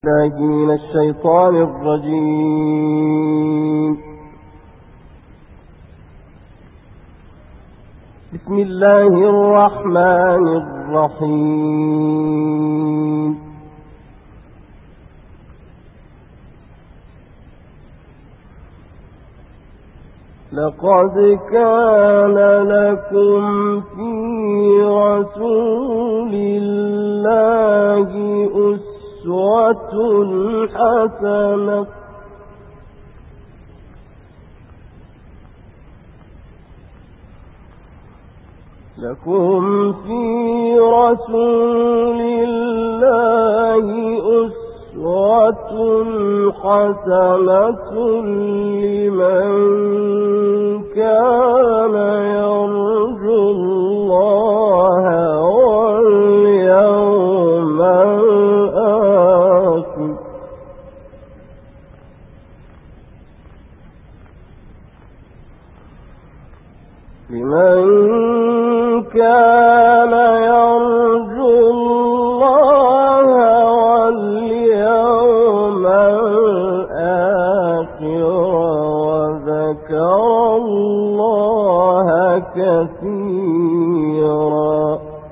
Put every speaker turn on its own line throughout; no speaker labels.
الله من الشيطان الرجيم. بسم الله الرحمن الرحيم. لقد كان لكم في رسول الله أسوة حسنة لكم في رسول الله أسوة حسنة لمن كان يرجو الله واليوم الآخر وذكر الله كثيرا.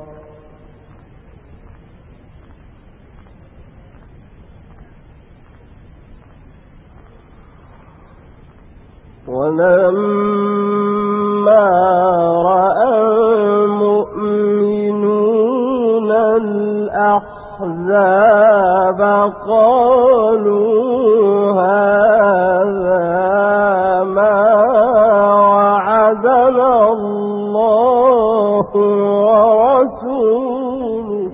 ولما رأى المؤمنون الأحزاب قالوا هذا ما وعدنا الله ورسوله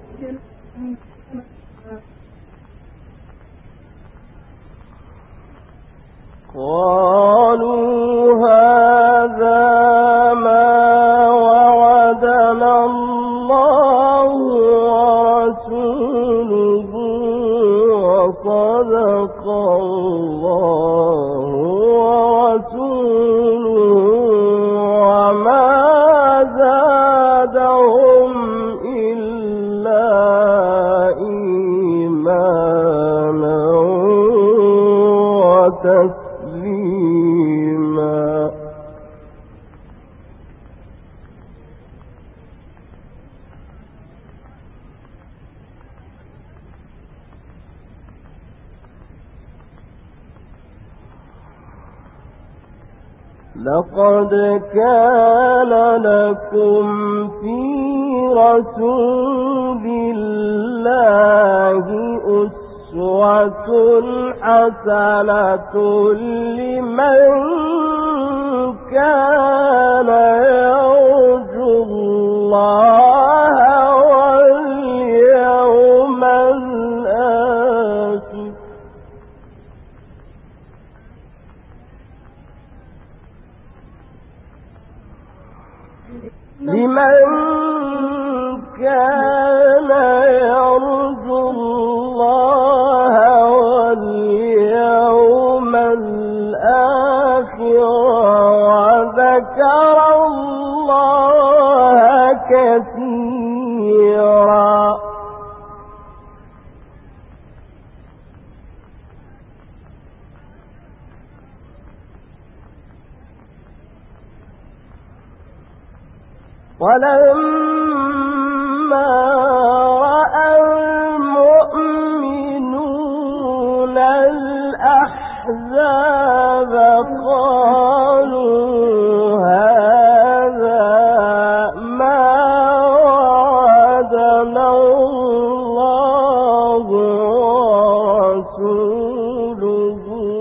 وصدق الله ورسوله وما زادهم إلا إيمانا وتسليما. لقد كان لكم في رسول الله أسوة حسنة لمن كان يرجو الله واليوم الآخر وذكر الله كثيرا. ولما رأى المؤمنون الأحزاب قالوا هذا ما وعدنا الله ورسوله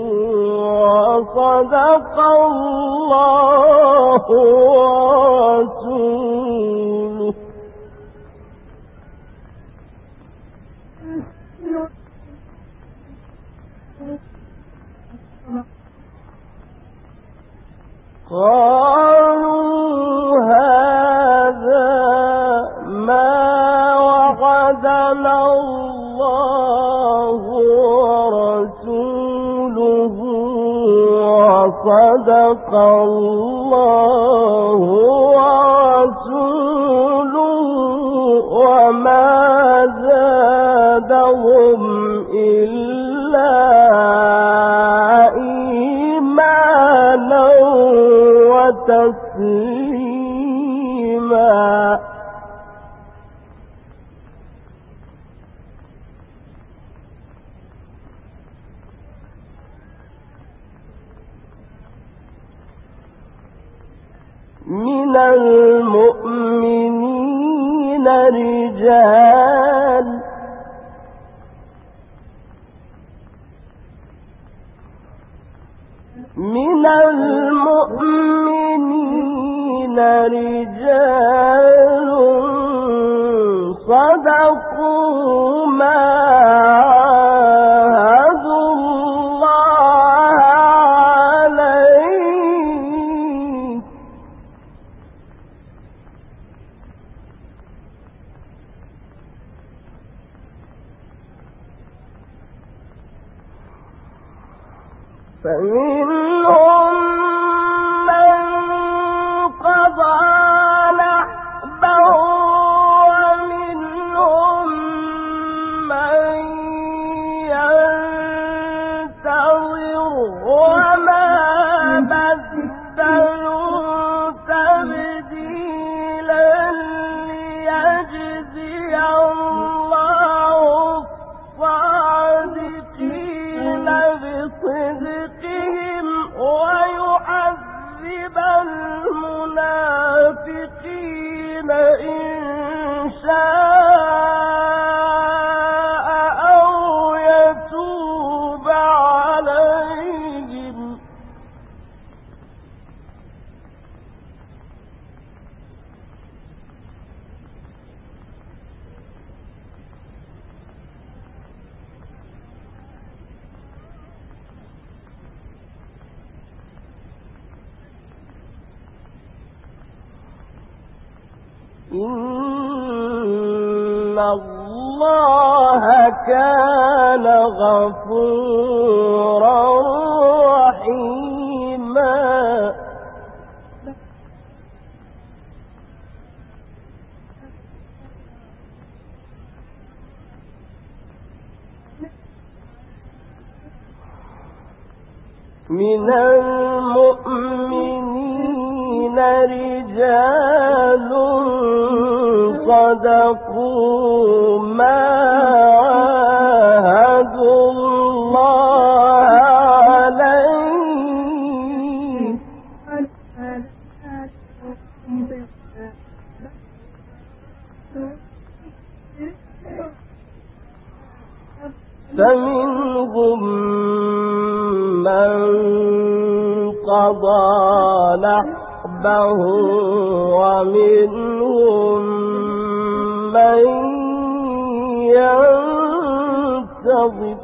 وصدق الله ورسوله قالوا هذا ما وعدنا الله ورسوله وصدق الله ورسوله وما زادهم تسليما. من المؤمنين رجال صدقوا ما عاهدوا الله عليه فمنهم من قضى نحبه ومنهم من ينتظر وما بدلوا تبديلا ليجزي الله الصادقين بصدقهم ويعذب المنافقين إن شاء أو يتوب عليهم إن الله كان غفورا رحيما من المؤمنين رجال صدقوا ما عاهدوا الله عليه فمنهم من قضى نحبه ومنهم من ينتظر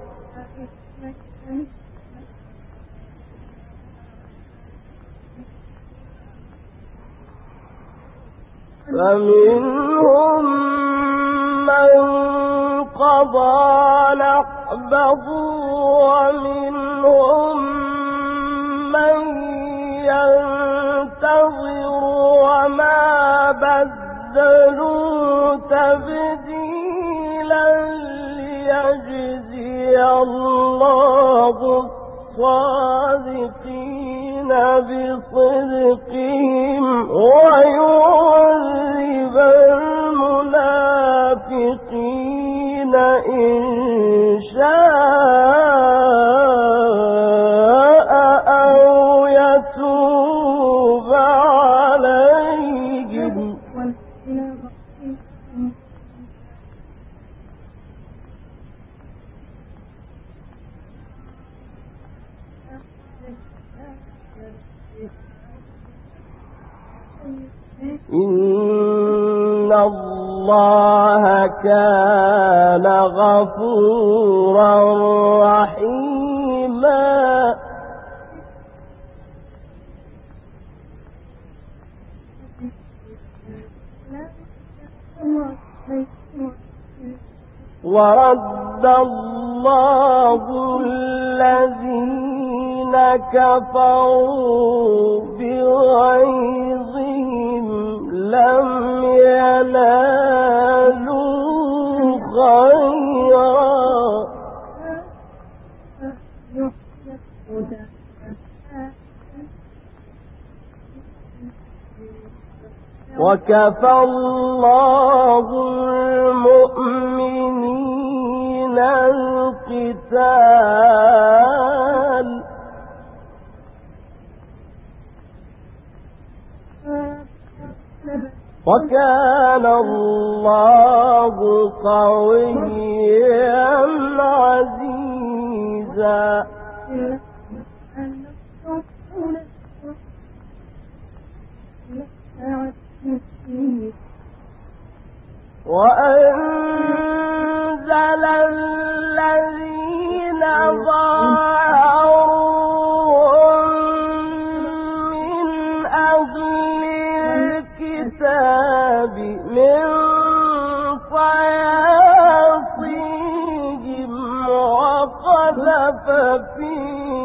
فمنهم من قضى نحبه ومنهم من ينتظر وما بدلوا تبديلا ليجزي الله الصادقين بصدقهم ويعذب المنافقين إن شاء أو يتوب عليهم إن الله كان غفورا رحيما ورد الله الذين كفروا بغيظهم لم ينالوا خيرا وكفى الله المؤمنين القتال وكان الله قويا عزيزا وأنزل الذين ظاهروهم من أهل الكتاب من صياصيهم وقذف في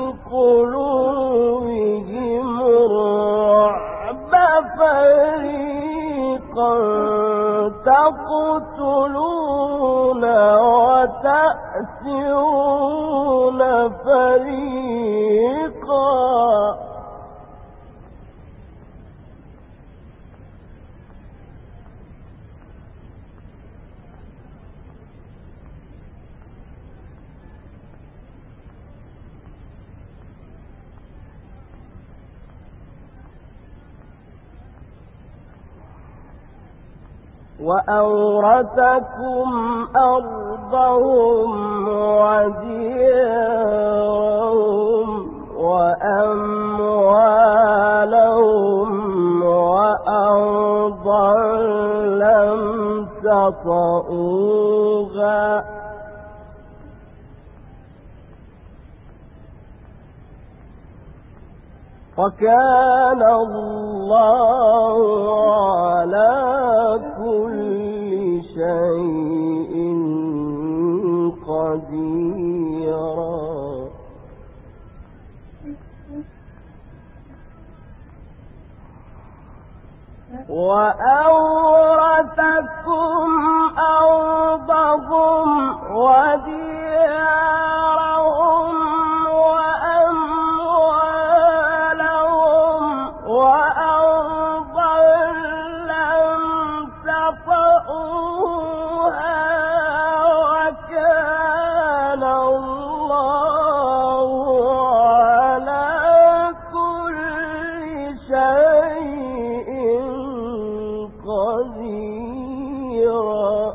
قلوبهم الرعب فريقا تقتلون وتأسرون فريقا وأورثكم أرضهم وديارهم وأموالهم وأرضا لم تطئوها وكان الله على كل شيء قديرا وأورثكم أرضهم وديارهم وأموالهم وأرضا لم تطئوها وكان الله على كل شيء قديرا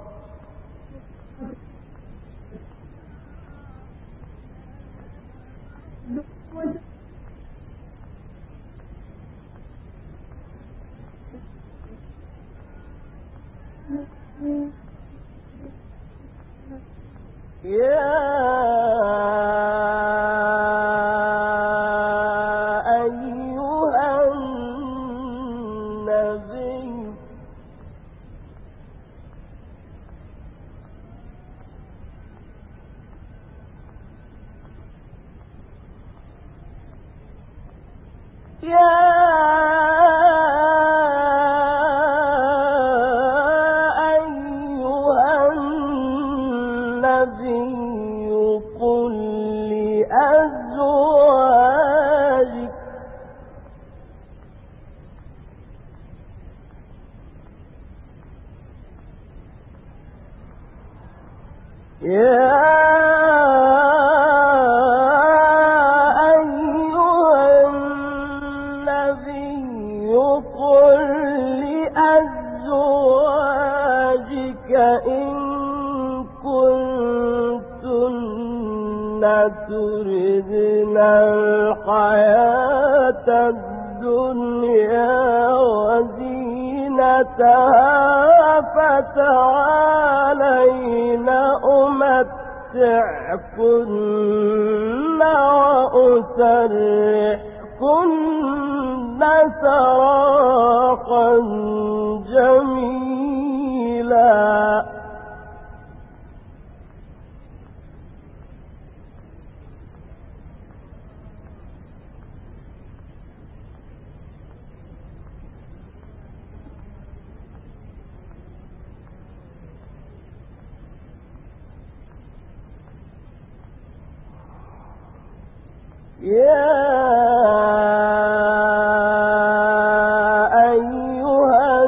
يا أيها النبي قل لأزواجك إن كنتن تردن الحياة الدنيا وزينتها فتعالين أمتعكن وأسرحكن سراحا جميلا يا أيها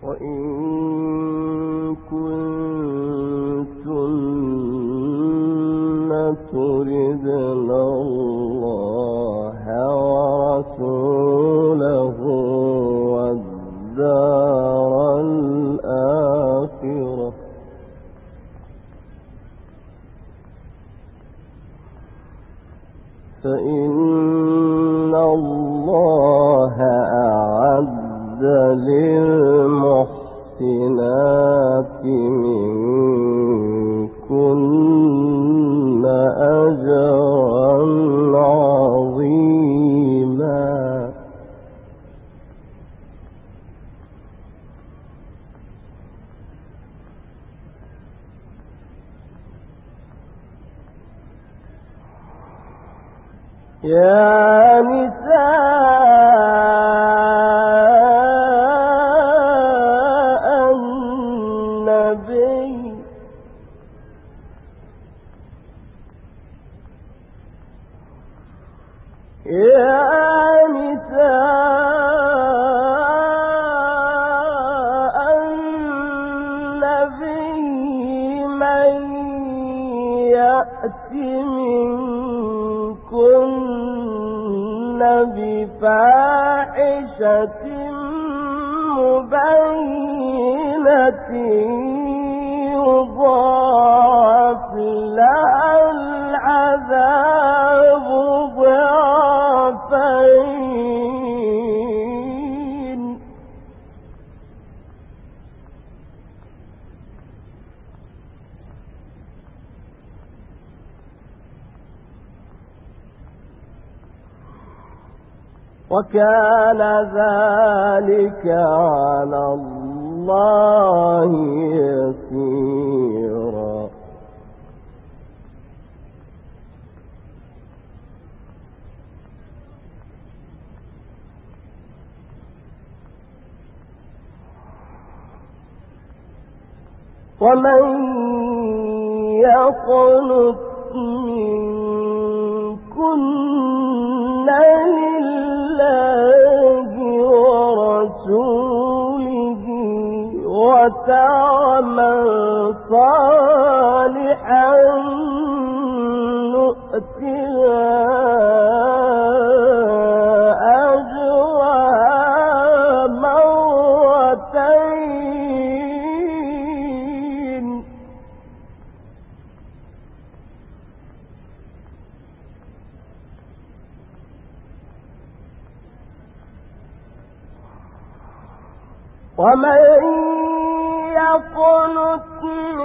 وإن كنتن تردن الله ورسوله والدار الآخرة فإن الله أعد للمحسنات منكن أجرا عظيما يا نساء النبي من يأت منكن بفاحشة مبينة يضاعف لها العذاب ضعفين وكان ذلك على الله يسيرا ومن يقنت منكن لله ورسوله وتعمل صالحا نؤتها أجرها مرتين ومن يقنت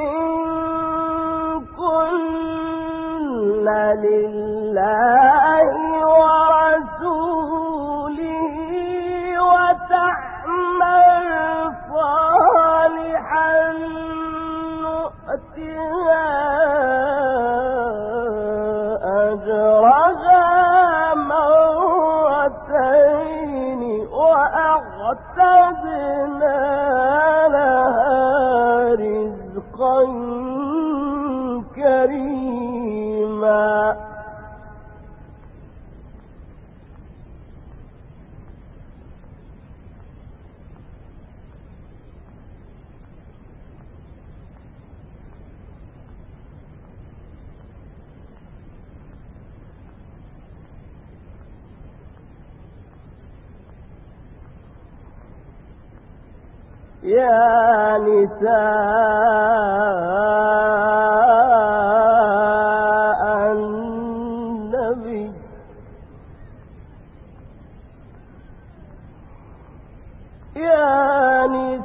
منكن لله ورسوله وتعمل صالحا نؤتها أجرها مرتين وأعتدنا لها رزقا كريما يا نساء النبي يا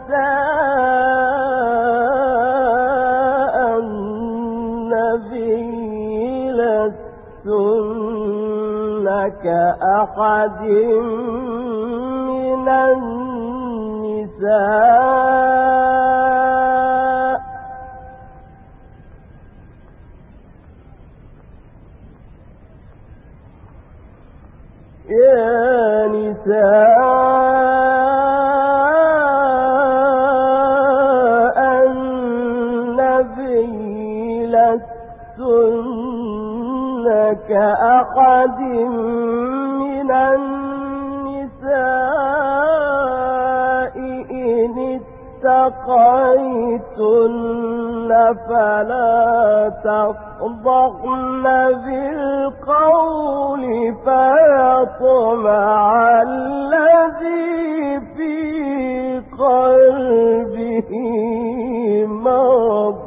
نساء النبي لستن كأحد من النساء يا نساء النبي لستن كأحد من النساء إن اتقيتن فلا تخضعن بالقول فيطمع الذي في قلبه مرض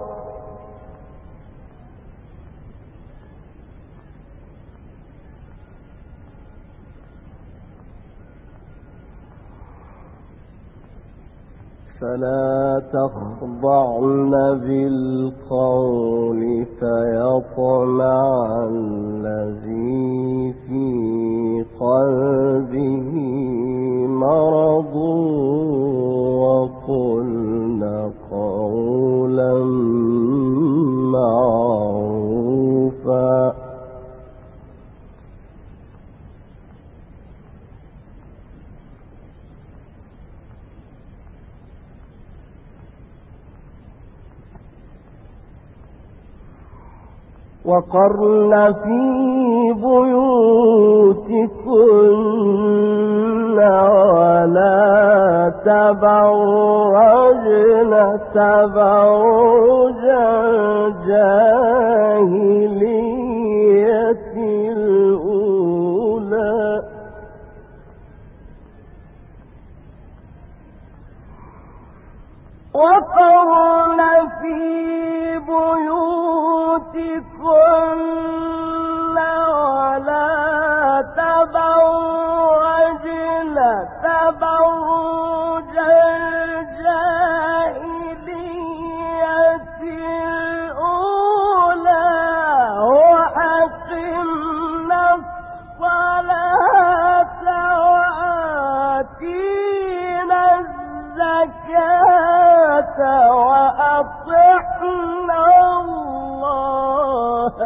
فلا تخضعن بالقول فيطمع الذي في قلبه مرض وقلن قولا معروفا وقرن في بيوتكن ولا تبرجن تبرج الجاهلية الأولى وقرن في بيوتكن ولا تبرجن تبرج الجاهلية الأولى وأقمنا الصلاة وآتينا الزكاة وأطعنا الله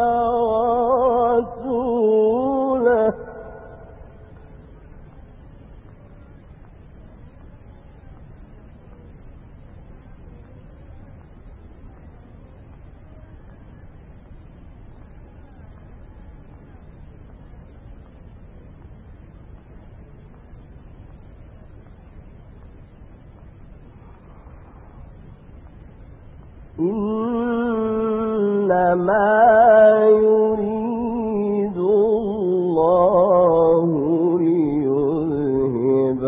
ورسوله إنما يريد الله ليذهب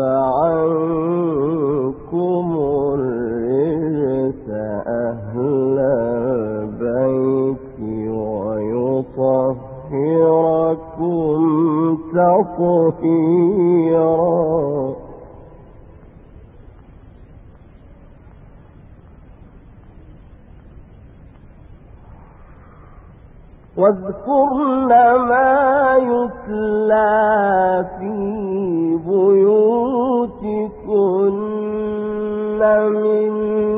عنكم الرجس أهل البيت ويطهركم تطهيرا واذكرن ما يتلى في بيوتكن من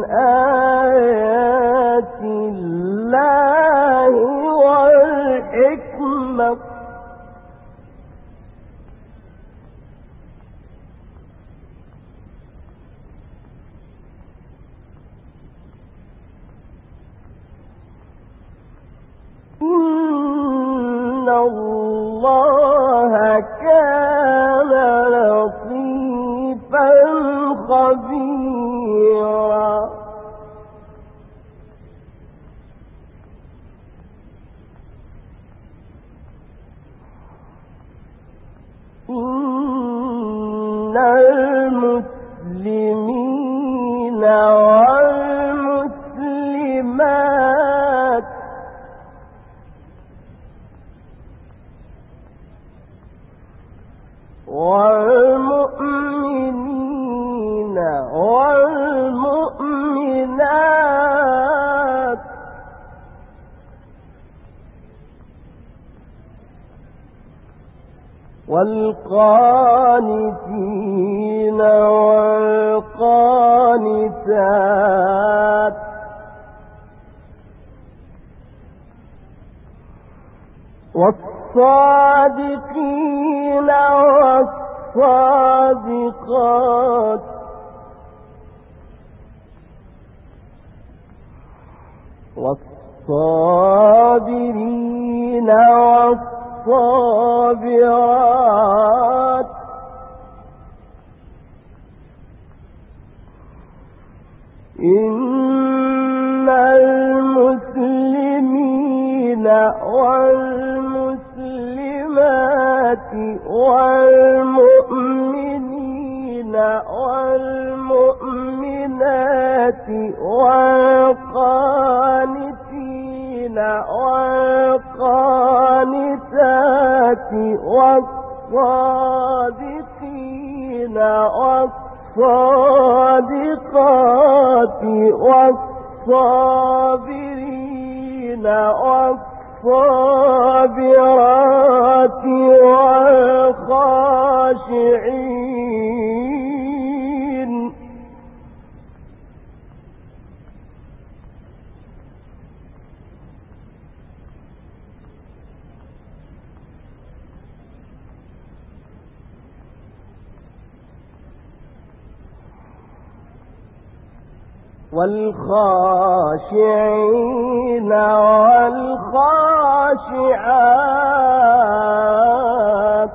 آيات الله والحكمة إن الله كان لطيفا خبيرا إن المسلمين والمسلمات والمؤمنين والمؤمنات والقانتين والقانتات والصادقين والصادقات والصابرين والصابرات إن المسلمين والمسلمات والمؤمنين والمؤمنات والقانتين والقانتات والصادقين والصادقات والصابرين والصابرات والخاشعين والخاشعين والخاشعات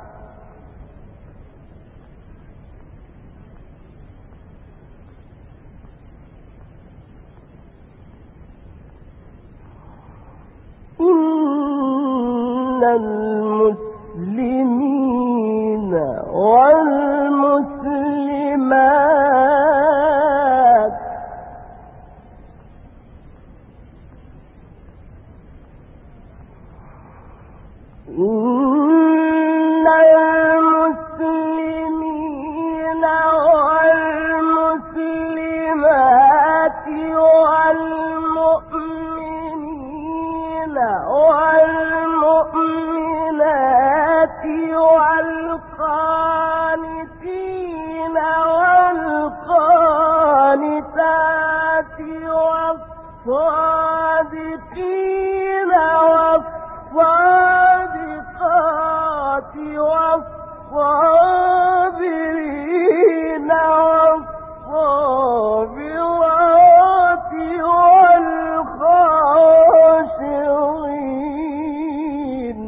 إن المسلمين والمسلمات إن المسلمين والمسلمات والمؤمنين والمؤمنات والقانتين والقانتات والصادقين والصادقات والصابرين والصابرات والخاشعين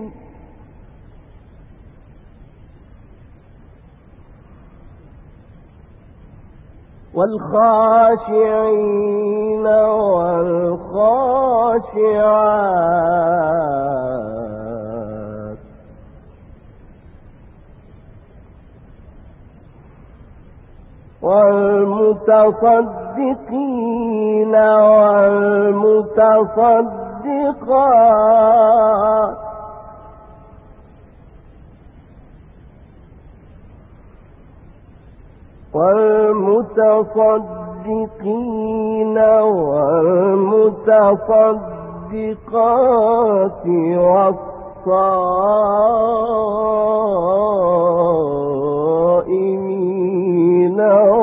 والخاشعين والخاشعات والمتصدقين والمتصدقات والمتصدقين والمتصدقات والصائمين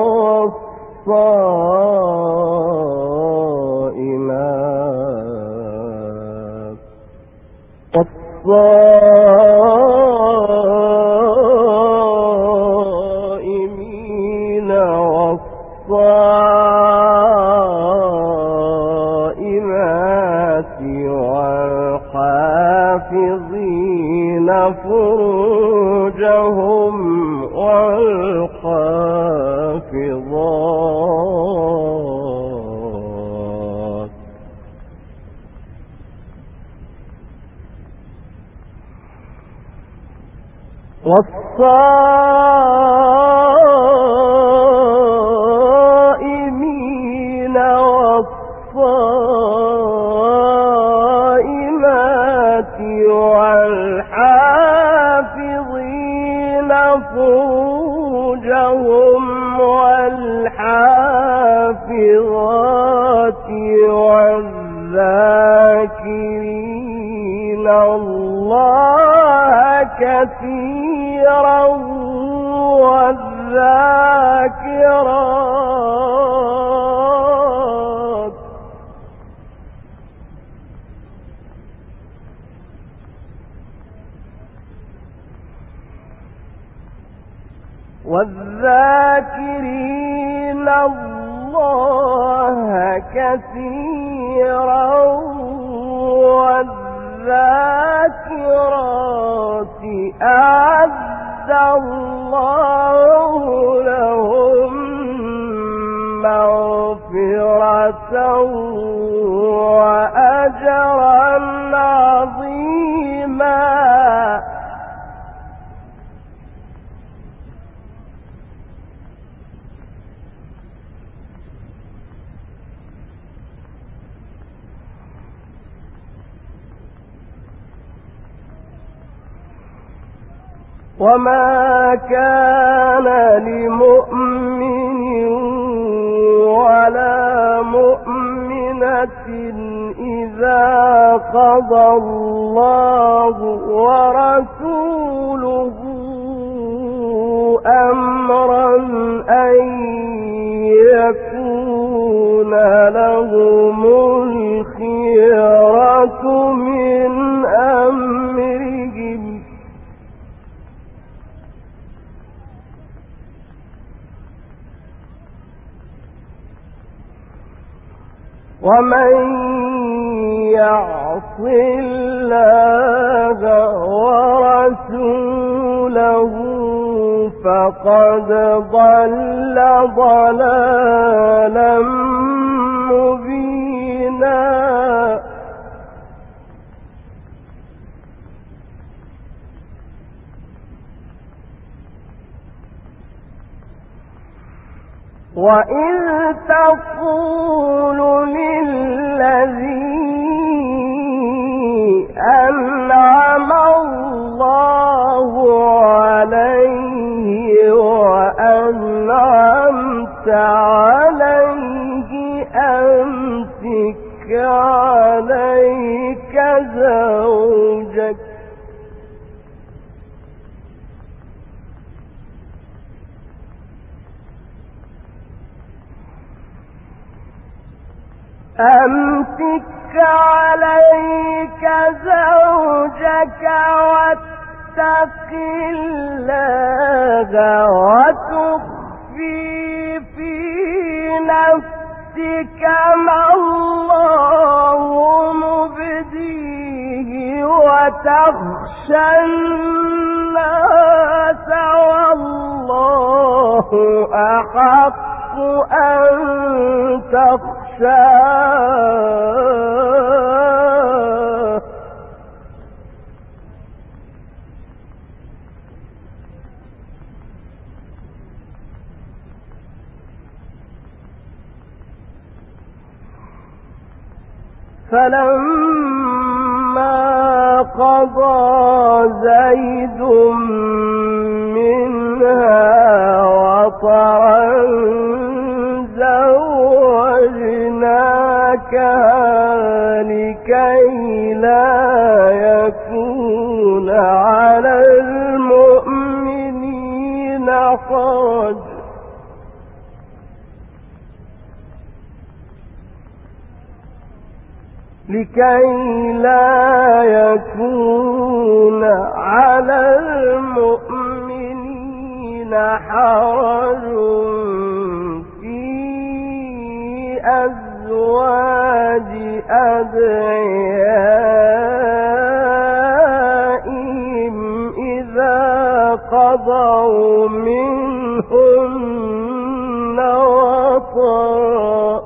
والصائمات والصائمين والصائمات والحافظين فروجهم والحافظات والصائمين والصائمات والحافظين فروجهم والحافظات والذاكرين الله كثيرا والذاكرات والذاكرين الله كثيرا والذاكرات أعد الله لهم مغفرة وأجرا عظيما. وما كان لمؤمن ولا مؤمنة إذا قضى الله ورسوله أمرا أن يكون لهم الخيرة من أمرهم. ومن يعص الله ورسوله فقد ضل ضلالا مبينا. وإذ تقول للذي أنعم الله عليه وأنعمت عليه أمسك عليك زوجك واتق الله وتخفي في نفسك ما الله مبديه وتخشى الناس والله أحق أن تخشاه. فلما قضى زيد منها وطرا زوجناكها لكي لا يكون على المؤمنين حرج في أزواج أدعيائهم إذا قضوا منهن وطرا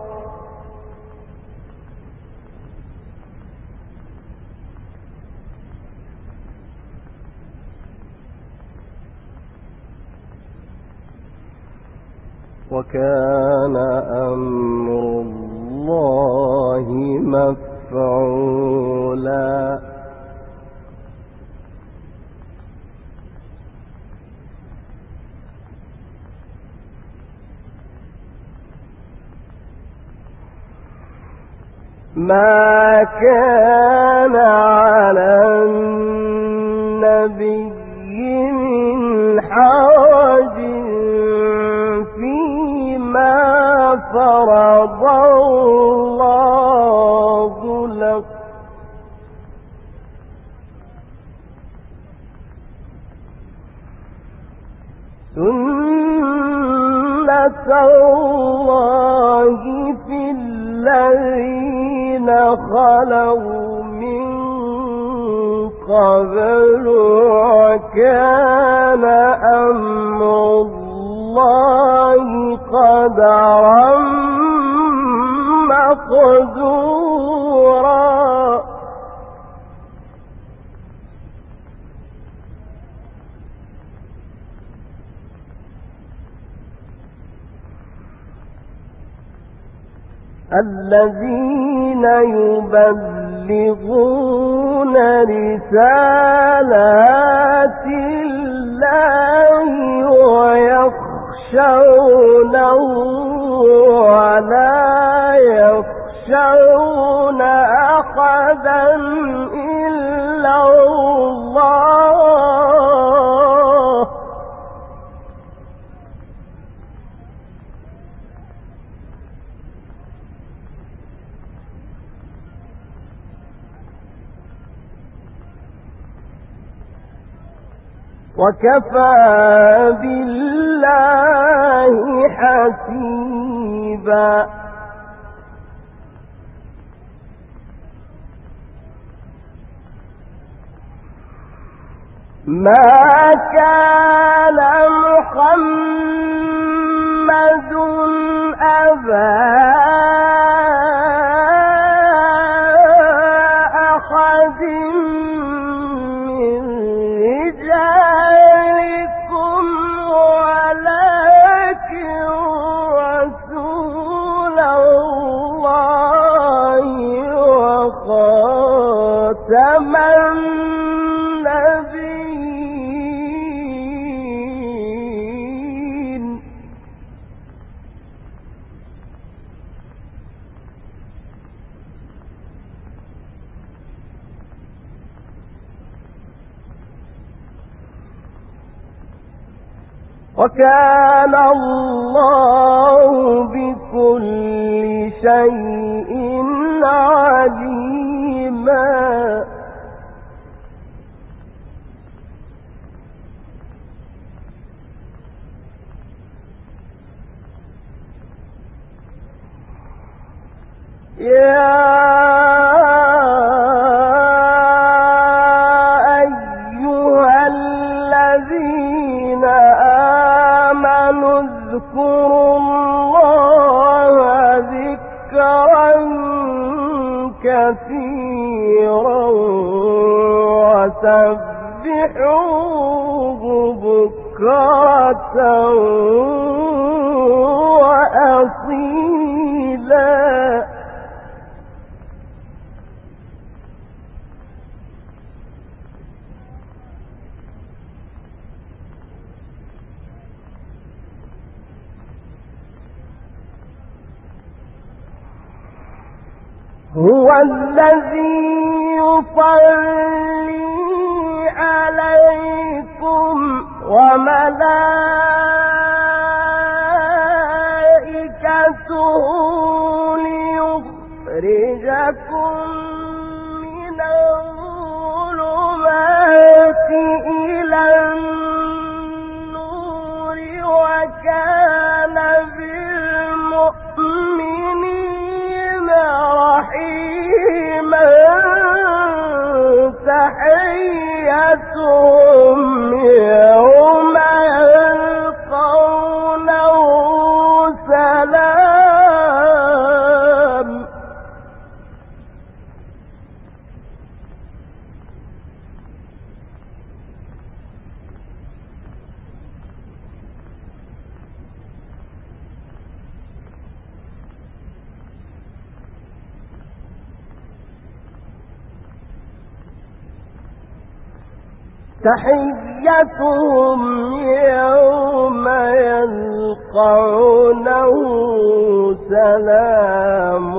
وكان أمر الله مفعولا. ما كان على النبي من حرج فيما فرض الله له سنة الله في الذين خلوا من قبل وكان أمر الله قدرا وزورا الذين يبلغون رسالات الله ويخشونه ولا يخشون أحدا إلا الله وكفى بالله حسيبا ما كان محمد أبا أحد من رجالكم ولكن رسول الله وخاتم النبيين وكان الله بكل شيء عليما يا أيها الذين آمنوا اذكروا الله ذكرا كثيرا وسبحوه بكرة وأصيلا هو الذي يصلي عليكم وملائكته ليخرجكم من الظلمات إلى النور وكان بالمؤمنين رحيما تحيتهم يوم يلقونه سلام تحيتهم يوم يلقونه سلام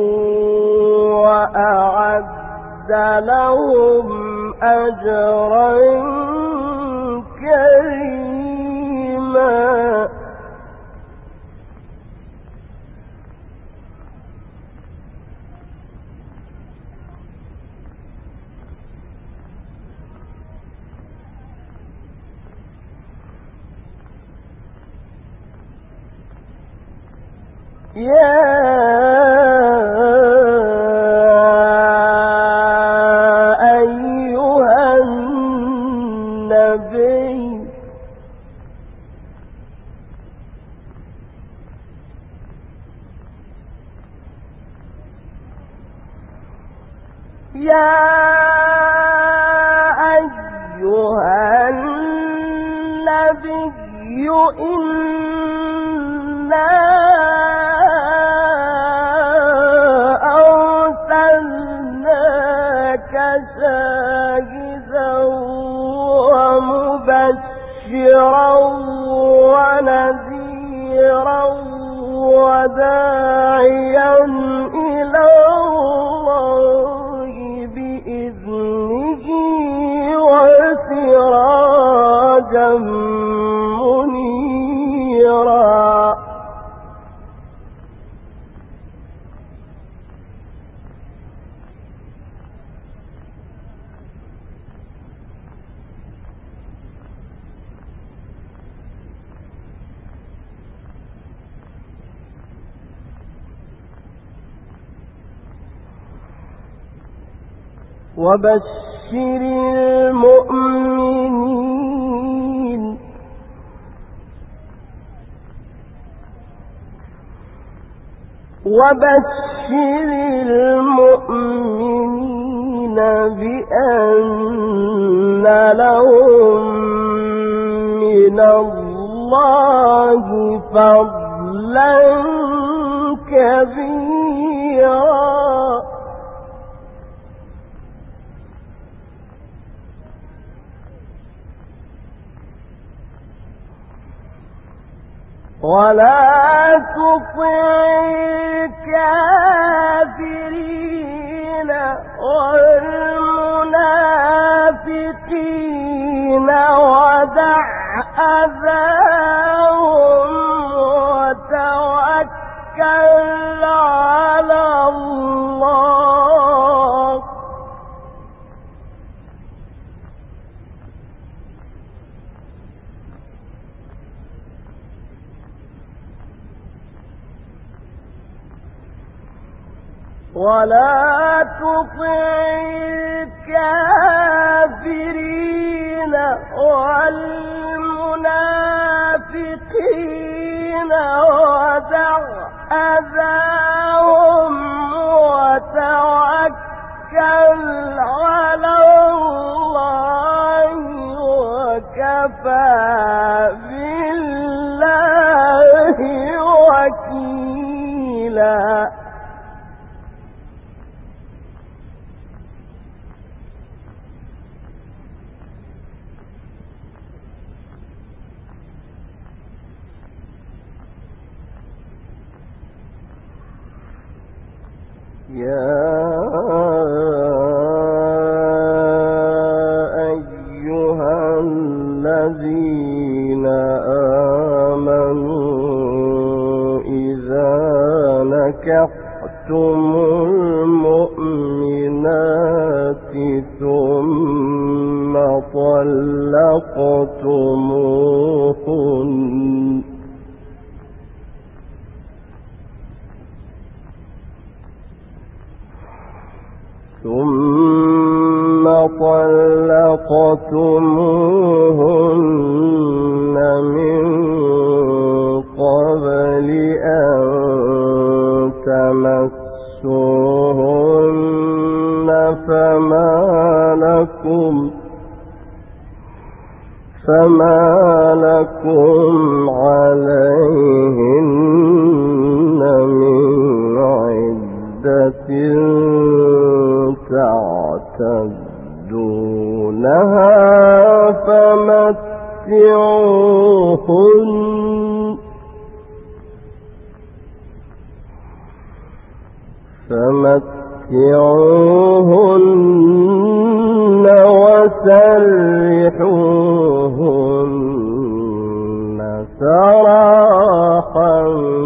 وأعد لهم أجرا كريما يا أيها النبي أيها النبي إنا أرسلناك شاهدا ومبشرا ونذيرا وداعيا إلى الله بإذنه وسراجا منيرا. وبشر المؤمنين بأن لهم من الله فضلا كبيرا. ولا تطع الكافرين والمنافقين ودع أذاهم وتوكل على الله. ولا تطع الكافرين والمنافقين ودع أذاهم وتوكل على الله وكفى بالله وكيلا. يا أيها الذين آمنوا إذا نكحتم المؤمنات ثم طلقتموهن من قبل أن تمسوهن فما لكم عليهن من عدة تعتدونها فمتعوهن وسرحوهن سراحا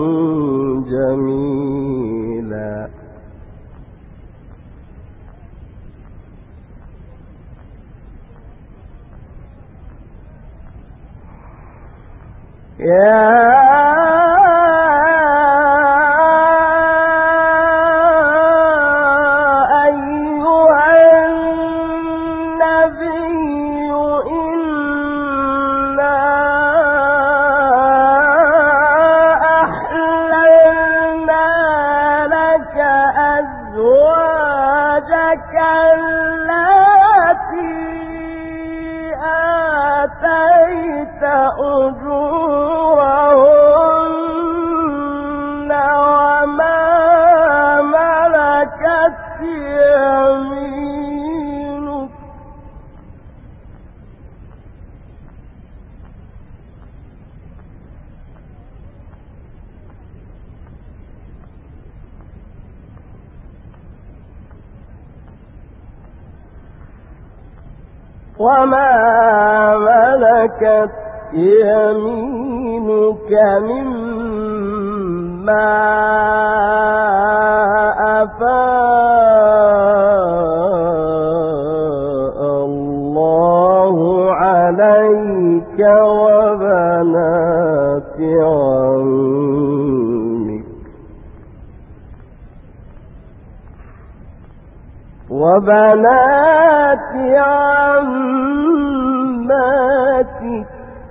جميلا. يا أزواجك آتيت أجورهن وما ملكت يمينك مما أفاء الله عليك وبنات عمك وبنات عماتك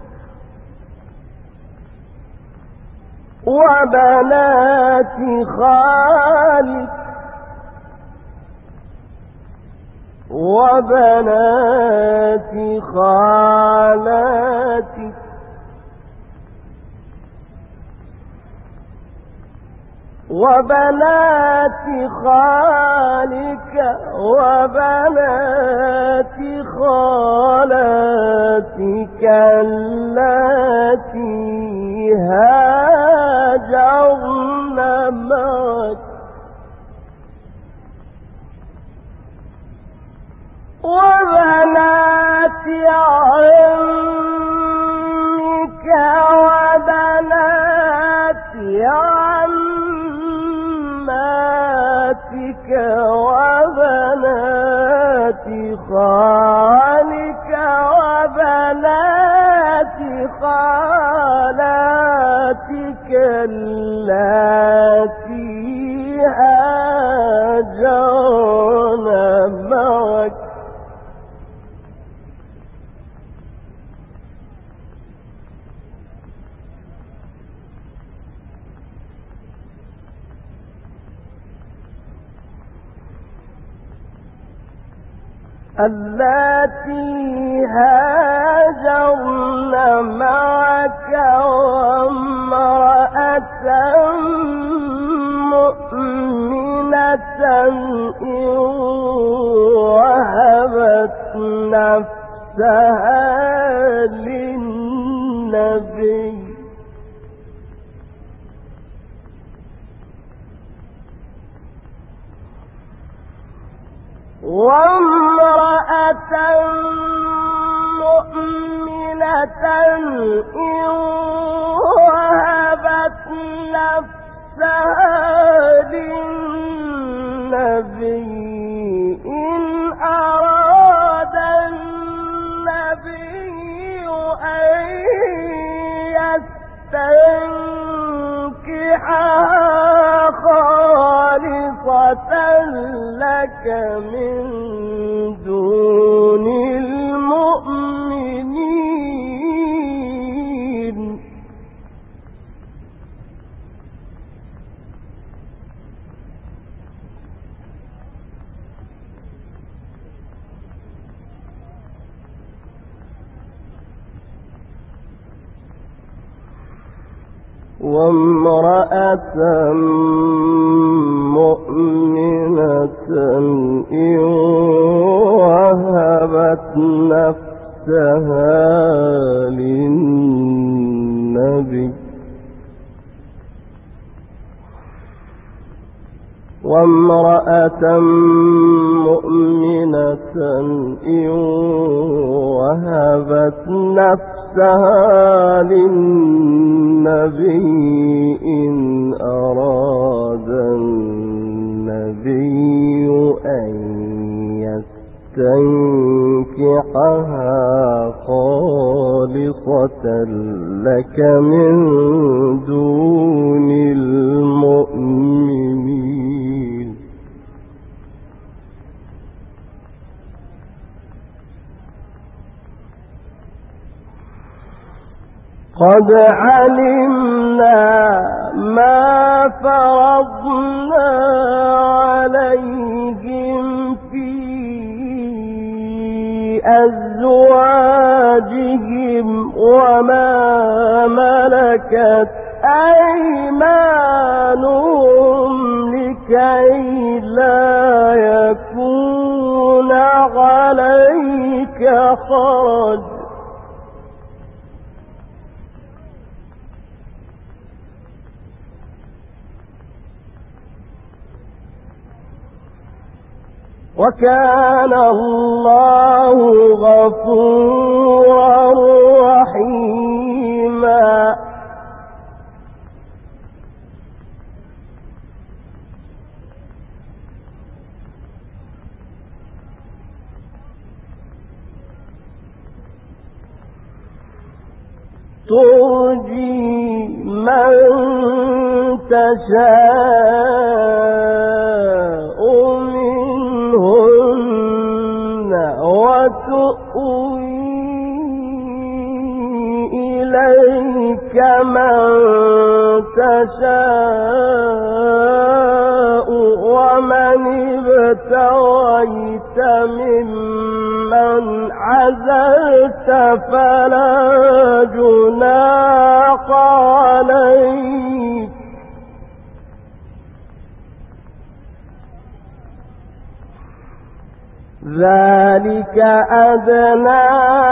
وبنات خالك وبنات خالاتك وبنات خالك وبنات خالاتك اللاتي هاجرن معك وبنات عمك وبنات عماتك وبنات خالك وبنات خالاتك اللاتي هاجرن معك اللاتي هاجرن معك وامرأة مؤمنة إن وهبت نفسها للنبي وامرأة مؤمنة إن وهبت نفسها للنبي إن أراد النبي أن يستنكحها خالصة لك من دون المؤمنين وامرأة مؤمنة إن وهبت نفسها للنبي وامرأة مؤمنة إن وهبت نفسها للنبي إن أراد النبي أن يستنكحها خالصة لك من دون المؤمنين قد علمنا ما فرضنا عليهم في أزواجهم وما ملكت أيمانهم لكي لا يكون عليك حرج. وكان الله غفورا رحيما. ترجي من تشاء منهن وتؤوي إليك من تشاء ومن ابتغيت ممن عزلت فلا جناح عليك. ذلك أدنى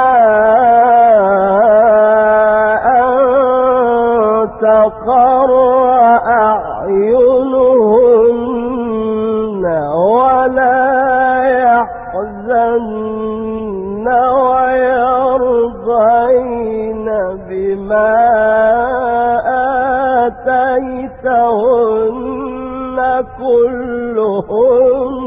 أن تقر أعينهن ولا يحزن ويرضين بما آتيتهن كلهن.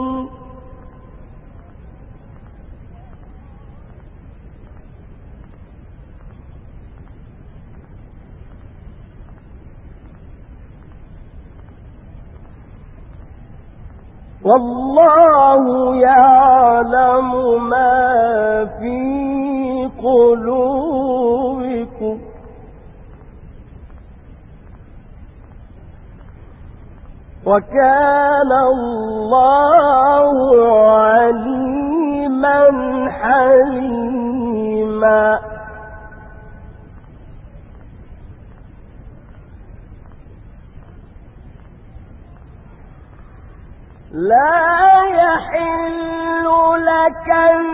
والله يعلم ما في قلوبكم وكان الله عليما حليما. لا يحل لك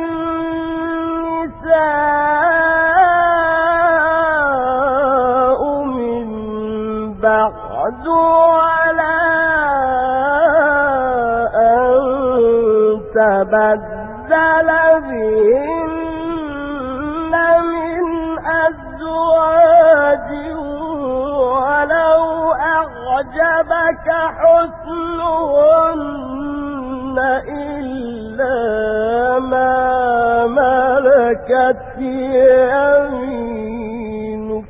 النساء من بعد ولا أن تبدل بهن من أزواج ولو أعجبك حسنهن إلا ما ملكت يمينك.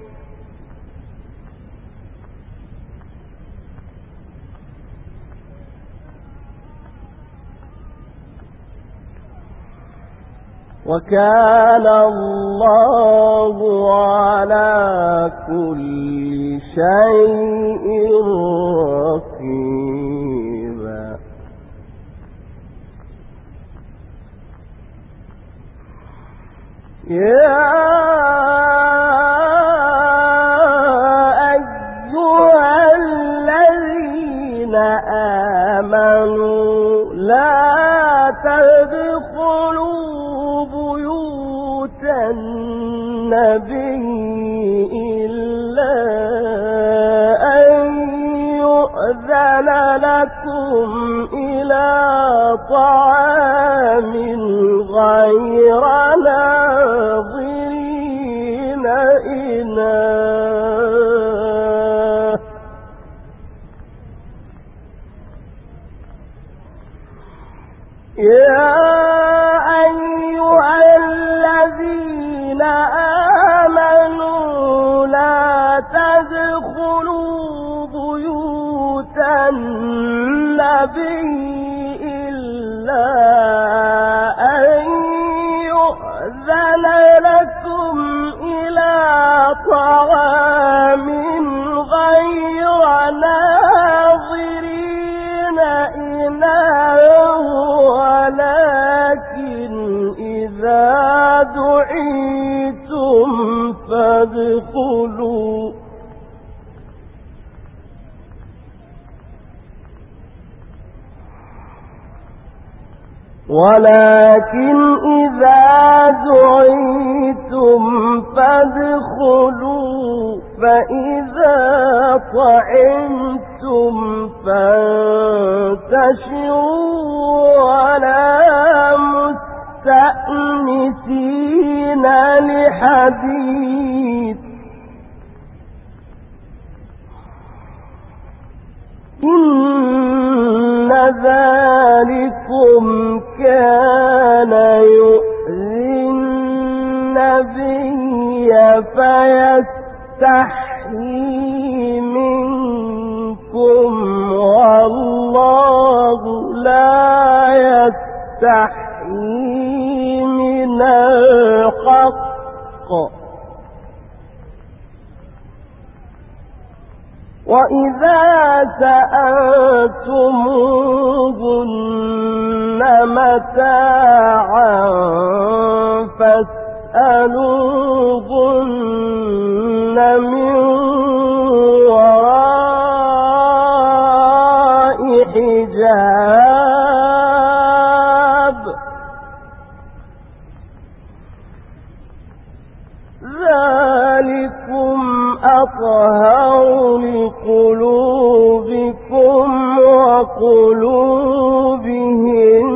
وكان الله على كل شيء رقيبا. يا أيها الذين آمنوا لا تدخلوا بيوت النبي إلا أن يؤذن لكم إلى طعام غير ناظرين إناه يا أيها الذين آمنوا لا تدخلوا بيوت النبي إلا أن دعيتم فادخلوا ولكن إذا دعيتم فادخلوا فإذا طعمتم فانتشروا ولا مستأنسين لحديث إن ذلكم كان يؤذي النبي فيستحيي منكم والله لا يستحيي من الحق وإذا سألتموهن متاعا فاسألوهن من وراء حجاب ذلكم أطهر لقلوبكم وقلوبهم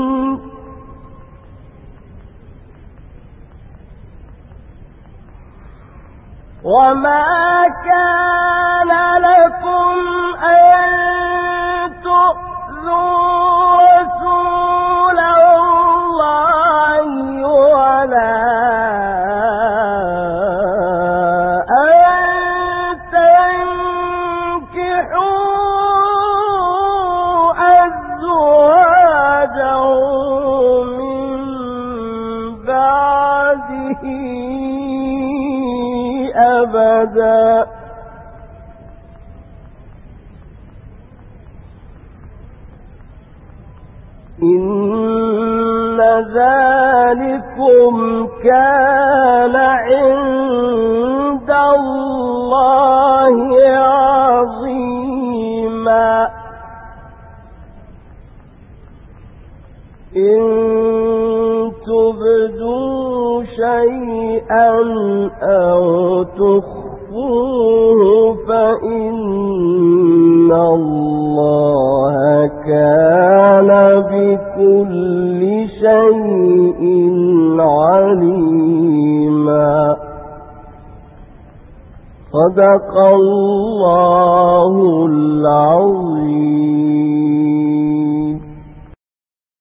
وما كان لكم أن تؤذوا رسول الله ولا أبدا إن ذلكم كان عند الله عظيما إن تبدوا شيئا أو تخفوه فإن الله كان بكل شيء عليما صدق الله العظيم.